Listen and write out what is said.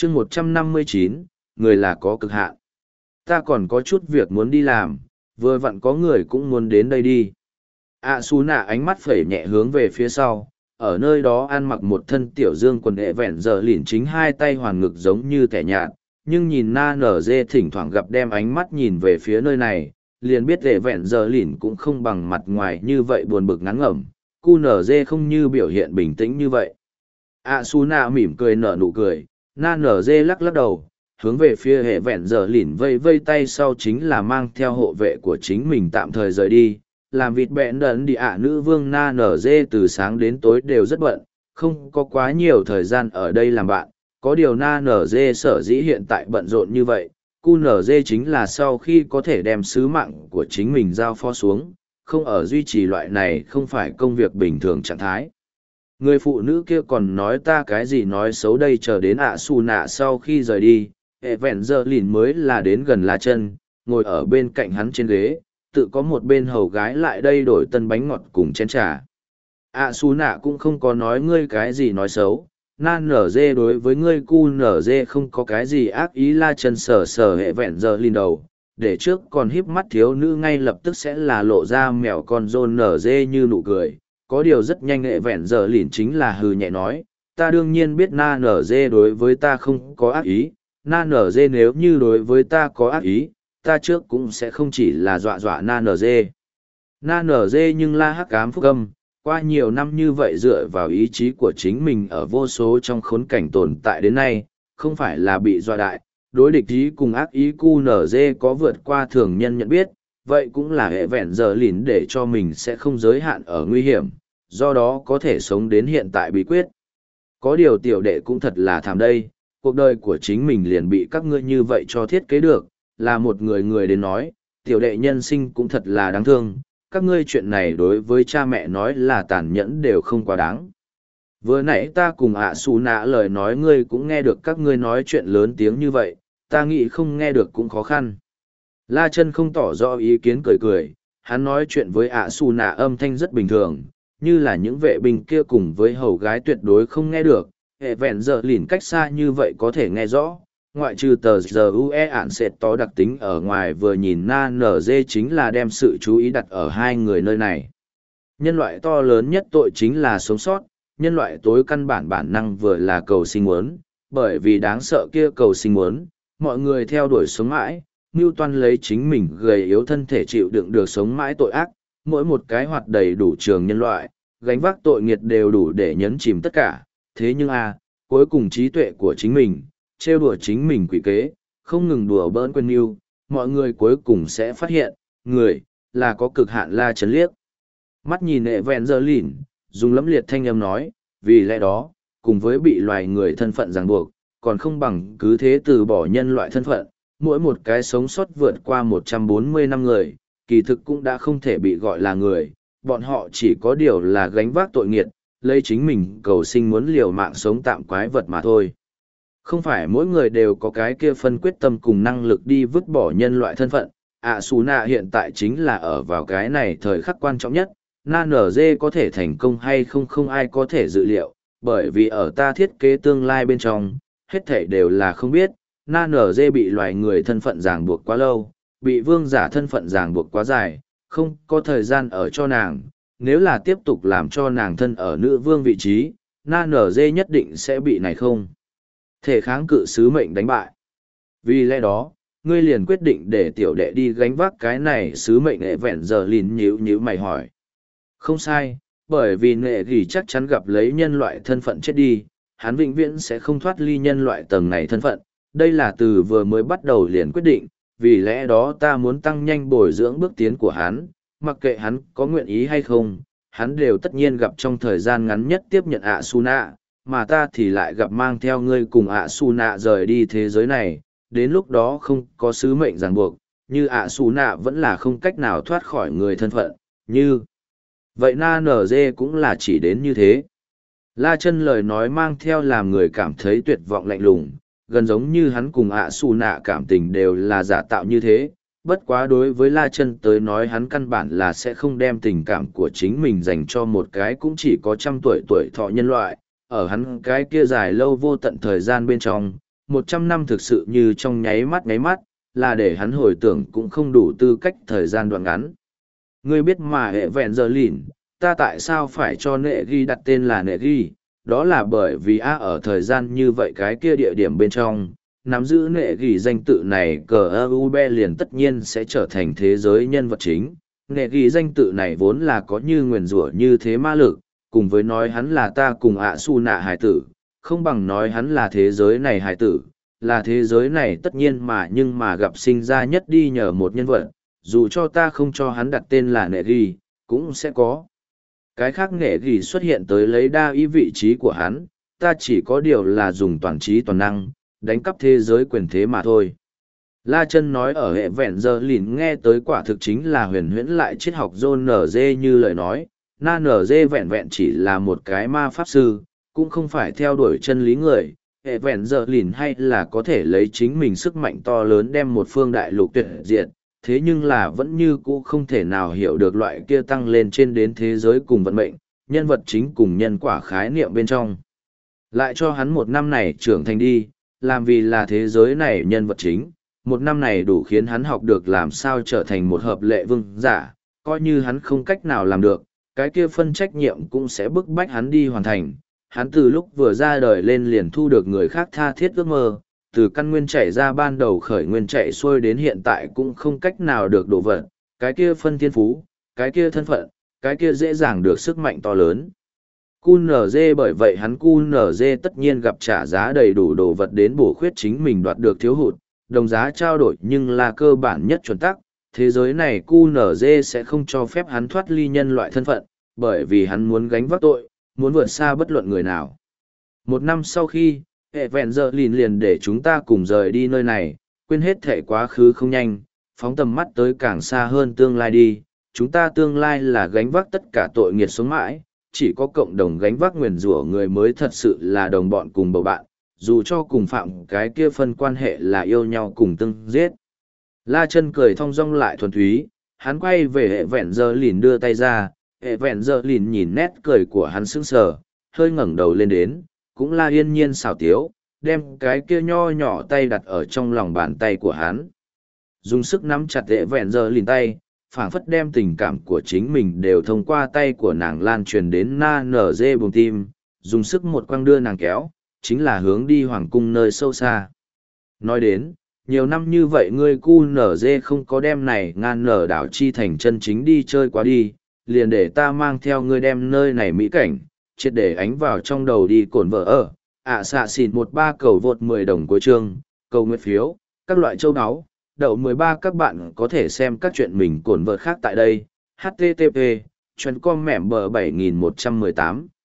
chương 159, người là có cực hạn. Ta còn có chút việc muốn đi làm, vừa vặn có người cũng muốn đến đây đi. Su nạ ánh mắt phẩy nhẹ hướng về phía sau, ở nơi đó ăn mặc một thân tiểu dương quần hệ vẹn giờ lỉn chính hai tay hoàn ngực giống như kẻ nhạt, nhưng nhìn na nở dê thỉnh thoảng gặp đem ánh mắt nhìn về phía nơi này, liền biết hệ vẹn giờ lỉn cũng không bằng mặt ngoài như vậy buồn bực ngắn ngẩm, cu nở dê không như biểu hiện bình tĩnh như vậy. Su nạ mỉm cười nở nụ cười, na nở dê lắc lắc đầu, hướng về phía hệ vẹn giờ lỉn vây vây tay sau chính là mang theo hộ vệ của chính mình tạm thời rời đi. Làm vịt bẹn đần đi nữ vương na nở dê từ sáng đến tối đều rất bận, không có quá nhiều thời gian ở đây làm bạn. Có điều na nở dê sở dĩ hiện tại bận rộn như vậy, cu nở dê chính là sau khi có thể đem sứ mạng của chính mình giao phó xuống, không ở duy trì loại này không phải công việc bình thường trạng thái. Người phụ nữ kia còn nói ta cái gì nói xấu đây, chờ đến Su nạ sau khi rời đi, hệ vẹn giờ lìn mới là đến gần La Chân, ngồi ở bên cạnh hắn trên ghế, tự có một bên hầu gái lại đây đổi tân bánh ngọt cùng chén trà. Su nạ cũng không có nói ngươi cái gì nói xấu, nan nở dê đối với ngươi cu nở dê không có cái gì ác ý. La Chân sờ sờ hệ vẹn giờ lìn đầu, để trước còn híp mắt thiếu nữ ngay lập tức sẽ là lộ ra mèo con rôn nở dê như nụ cười. Có điều rất nhanh hệ vẹn giờ lìn chính là hừ nhẹ nói, ta đương nhiên biết na nở dê đối với ta không có ác ý, na nở dê nếu như đối với ta có ác ý, ta trước cũng sẽ không chỉ là dọa dọa na nở dê. Na nở dê nhưng la hắc ám phúc âm, qua nhiều năm như vậy dựa vào ý chí của chính mình ở vô số trong khốn cảnh tồn tại đến nay, không phải là bị dọa đại, đối địch ý cùng ác ý cu nở dê có vượt qua thường nhân nhận biết, vậy cũng là hệ vẹn giờ lìn để cho mình sẽ không giới hạn ở nguy hiểm, do đó có thể sống đến hiện tại bí quyết. Có điều tiểu đệ cũng thật là thảm đây, cuộc đời của chính mình liền bị các ngươi như vậy cho thiết kế được, là một người đến nói, tiểu đệ nhân sinh cũng thật là đáng thương, các ngươi chuyện này đối với cha mẹ nói là tàn nhẫn đều không quá đáng. Vừa nãy ta cùng Su nạ lời nói ngươi cũng nghe được các ngươi nói chuyện lớn tiếng như vậy, ta nghĩ không nghe được cũng khó khăn. La Chân không tỏ rõ ý kiến cười cười, hắn nói chuyện với Su nạ âm thanh rất bình thường, như là những vệ binh kia cùng với hầu gái tuyệt đối không nghe được, hệ vẹn giờ lìn cách xa như vậy có thể nghe rõ. Ngoại trừ tờ giờ UE ản sệt tó đặc tính ở ngoài, vừa nhìn na nở dê chính là đem sự chú ý đặt ở hai người nơi này. Nhân loại to lớn nhất tội chính là sống sót, nhân loại tối căn bản năng vừa là cầu sinh muốn, bởi vì đáng sợ kia cầu sinh muốn, mọi người theo đuổi sống mãi, mưu toan lấy chính mình gầy yếu thân thể chịu đựng được sống mãi tội ác, mỗi một cái hoạt đầy đủ trường nhân loại, gánh vác tội nghiệt đều đủ để nhấn chìm tất cả, thế nhưng cuối cùng trí tuệ của chính mình, trêu đùa chính mình quỷ kế, không ngừng đùa bỡn quên mưu, mọi người cuối cùng sẽ phát hiện, người, là có cực hạn. La Chấn liếc mắt nhìn hệ vẹn giờ lìn, dùng lẫm liệt thanh âm nói, vì lẽ đó, cùng với bị loài người thân phận ràng buộc, còn không bằng cứ thế từ bỏ nhân loại thân phận, mỗi một cái sống sót vượt qua 140 năm người, kỳ thực cũng đã không thể bị gọi là người, bọn họ chỉ có điều là gánh vác tội nghiệt, lấy chính mình cầu sinh muốn liều mạng sống tạm quái vật mà thôi. Không phải mỗi người đều có cái kia phân quyết tâm cùng năng lực đi vứt bỏ nhân loại thân phận, Su nạ hiện tại chính là ở vào cái này thời khắc quan trọng nhất, na nở dê có thể thành công hay không không ai có thể dự liệu, bởi vì ở ta thiết kế tương lai bên trong, hết thảy đều là không biết, na nở dê bị loài người thân phận ràng buộc quá lâu, bị vương giả thân phận ràng buộc quá dài, không có thời gian ở cho nàng, nếu là tiếp tục làm cho nàng thân ở nữ vương vị trí, na nở dê nhất định sẽ bị này không thể kháng cự sứ mệnh đánh bại. Vì lẽ đó, ngươi liền quyết định để tiểu đệ đi gánh vác cái này sứ mệnh. Hệ vẹn giờ lìn nhíu mày hỏi. Không sai, bởi vì nệ gỉ chắc chắn gặp lấy nhân loại thân phận chết đi, hắn vĩnh viễn sẽ không thoát ly nhân loại tầng này thân phận, đây là từ vừa mới bắt đầu liền quyết định, vì lẽ đó ta muốn tăng nhanh bồi dưỡng bước tiến của hắn, mặc kệ hắn có nguyện ý hay không, hắn đều tất nhiên gặp trong thời gian ngắn nhất tiếp nhận Su nạ, mà ta thì lại gặp mang theo ngươi cùng Su nạ rời đi thế giới này, đến lúc đó không có sứ mệnh ràng buộc, như Su nạ vẫn là không cách nào thoát khỏi người thân phận, như vậy na nở dê cũng là chỉ đến như thế. La Chân lời nói mang theo làm người cảm thấy tuyệt vọng lạnh lùng, gần giống như hắn cùng Su nạ cảm tình đều là giả tạo như thế. Bất quá đối với La Chân tới nói hắn căn bản là sẽ không đem tình cảm của chính mình dành cho một cái cũng chỉ có 100 tuổi thọ nhân loại, ở hắn cái kia dài lâu vô tận thời gian bên trong, 100 năm thực sự như trong nháy mắt, là để hắn hồi tưởng cũng không đủ tư cách thời gian đoạn ngắn. Ngươi biết mà hệ vẹn giờ lìn, ta tại sao phải cho nệ ghi đặt tên là nệ ghi, đó là bởi vì ở thời gian như vậy cái kia địa điểm bên trong, nắm giữ nệ ghi danh tự này cờ ơ liền tất nhiên sẽ trở thành thế giới nhân vật chính. Nệ ghi danh tự này vốn là có như nguyền rủa như thế ma lực, cùng với nói hắn là ta cùng su nạ hải tử, không bằng nói hắn là thế giới này hải tử, là thế giới này tất nhiên mà nhưng mà gặp sinh ra nhất đi nhờ một nhân vật, dù cho ta không cho hắn đặt tên là nệ ghi, cũng sẽ có. Cái khác nệ ghi xuất hiện tới lấy đa ý vị trí của hắn, ta chỉ có điều là dùng toàn trí toàn năng, đánh cắp thế giới quyền thế mà thôi. La Chân nói ở hệ vẹn giờ lìn nghe tới quả thực chính là huyền huyễn lại triết học John NG như lời nói, na NG vẹn vẹn chỉ là một cái ma pháp sư, cũng không phải theo đuổi chân lý người, hệ vẹn giờ lìn hay là có thể lấy chính mình sức mạnh to lớn đem một phương đại lục tuyệt diệt, thế nhưng là vẫn như cũ không thể nào hiểu được loại kia tăng lên trên đến thế giới cùng vận mệnh, nhân vật chính cùng nhân quả khái niệm bên trong. Lại cho hắn một năm này trưởng thành đi, làm vì là thế giới này nhân vật chính, một năm này đủ khiến hắn học được làm sao trở thành một hợp lệ vương giả, coi như hắn không cách nào làm được, cái kia phân trách nhiệm cũng sẽ bức bách hắn đi hoàn thành. Hắn từ lúc vừa ra đời lên liền thu được người khác tha thiết ước mơ, từ căn nguyên chạy ra ban đầu khởi nguyên chạy xuôi đến hiện tại cũng không cách nào được đổ vật, cái kia phân thiên phú, cái kia thân phận, cái kia dễ dàng được sức mạnh to lớn. QNZ bởi vậy hắn QNZ tất nhiên gặp trả giá đầy đủ đồ vật đến bổ khuyết chính mình đoạt được thiếu hụt, đồng giá trao đổi nhưng là cơ bản nhất chuẩn tắc, thế giới này QNZ sẽ không cho phép hắn thoát ly nhân loại thân phận, bởi vì hắn muốn gánh vác tội, muốn vượt xa bất luận người nào. Một năm sau khi, hệ vẹn giờ liền để chúng ta cùng rời đi nơi này, quên hết thể quá khứ không nhanh, phóng tầm mắt tới càng xa hơn tương lai đi, chúng ta tương lai là gánh vác tất cả tội nghiệt sống mãi, chỉ có cộng đồng gánh vác nguyền rủa người mới thật sự là đồng bọn cùng bầu bạn, dù cho cùng phạm cái kia phân quan hệ là yêu nhau cùng tương giết. La Chân cười thong dong lại thuần túy, hắn quay về hệ vẹn giờ đưa tay ra, hệ vẹn giờ nhìn nét cười của hắn sững sờ, hơi ngẩng đầu lên đến, cũng là yên nhiên xảo tiếu, đem cái kia nho nhỏ tay đặt ở trong lòng bàn tay của hắn. Dùng sức nắm chặt hệ vẹn giờ tay, phảng phất đem tình cảm của chính mình đều thông qua tay của nàng lan truyền đến na nở dê bùng tim, dùng sức một quăng đưa nàng kéo, chính là hướng đi hoàng cung nơi sâu xa. Nói đến, nhiều năm như vậy ngươi QNZ không có đem này ngan nở đảo chi thành chân chính đi chơi quá đi, liền để ta mang theo ngươi đem nơi này mỹ cảnh, triệt để ánh vào trong đầu đi cổn vợ ở. Xạ xịn 13 cầu vượt 10 đồng cuối chương, cầu nguyện phiếu, các loại châu áo, đậu 13 các bạn có thể xem các chuyện mình cổn vợ khác tại đây. HTTP, chuyên com mẻm bờ 7118.